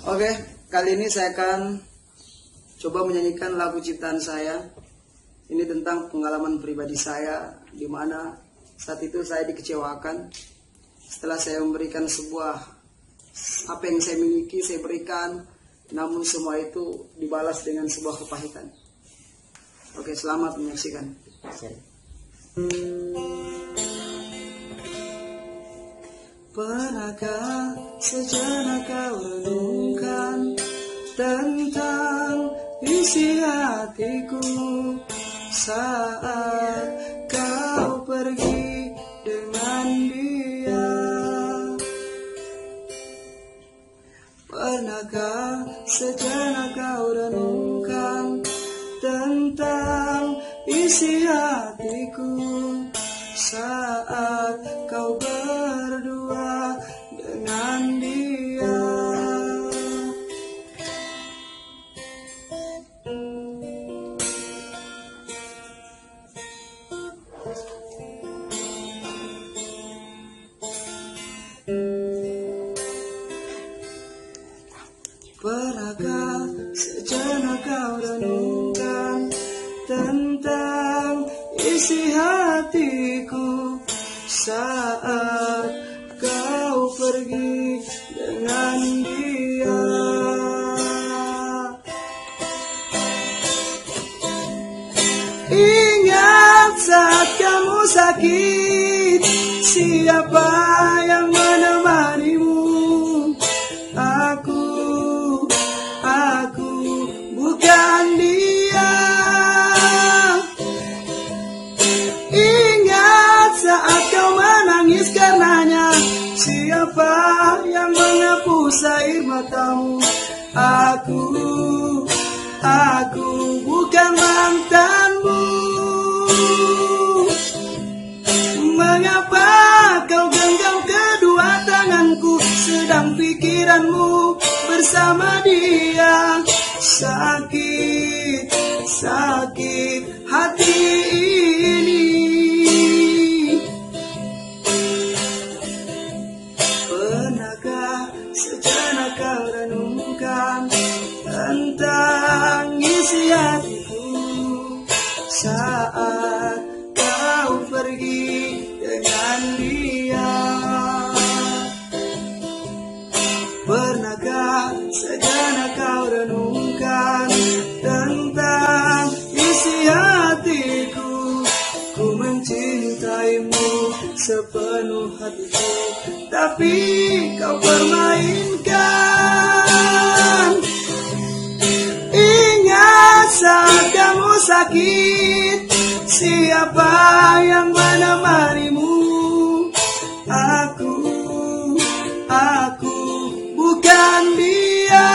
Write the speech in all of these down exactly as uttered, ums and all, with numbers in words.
Oke, kali ini saya akan coba menyanyikan lagu ciptaan saya. Ini tentang pengalaman pribadi saya, di mana saat itu saya dikecewakan. Setelah saya memberikan sebuah, apa yang saya miliki, saya berikan, namun semua itu dibalas dengan sebuah kepahitan. Oke, selamat menyaksikan. Pernahkah sejenak kau renungkan tentang isi hatiku saat kau pergi dengan dia? Pernahkah sejenak kau renungkan tentang isi hatiku saat kau berdua dengan dia? Pernahkah sejenak kau renungkan tentang isi hatiku saat kau pergi dengan dia? Ingat saat kamu sakit, siapa yang menemanimu? Aku, aku bukan dia. Ingat saat kau menangis karenanya, siapa yang menghapus air matamu? Aku, aku bukan mantanmu. Mengapa kau genggam kedua tanganku, sedang pikiranmu bersama dia? Sakit, sakit hati ini. Pernahkah sejenak kau renungkan tentang isi hatiku saat kau pergi dengan dia? Pernahkah sejenak kau renungkan tentang isi hatiku? Ku mencintaimu sepenuh hatiku, tapi kau permainkan. Ingat saat kamu sakit, siapa yang menemanimu? Aku, aku bukan dia.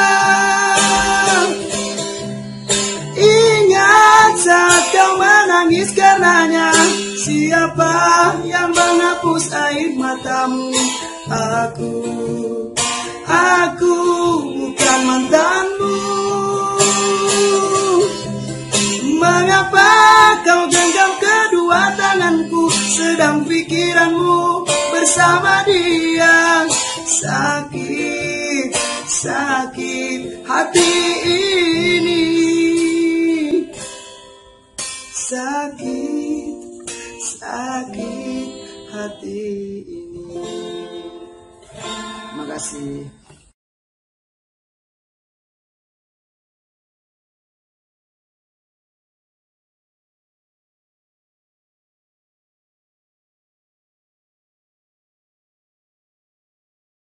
Ingat saat kau menangis karenanya, siapa yang menghapus air matamu? Aku, aku bukan mantanmu. Mengapa kau genggam kedua tanganku, sedang pikiranmu bersama dia? Sakit, sakit hati ini. Sakit, sakit hati ini. Terima kasih.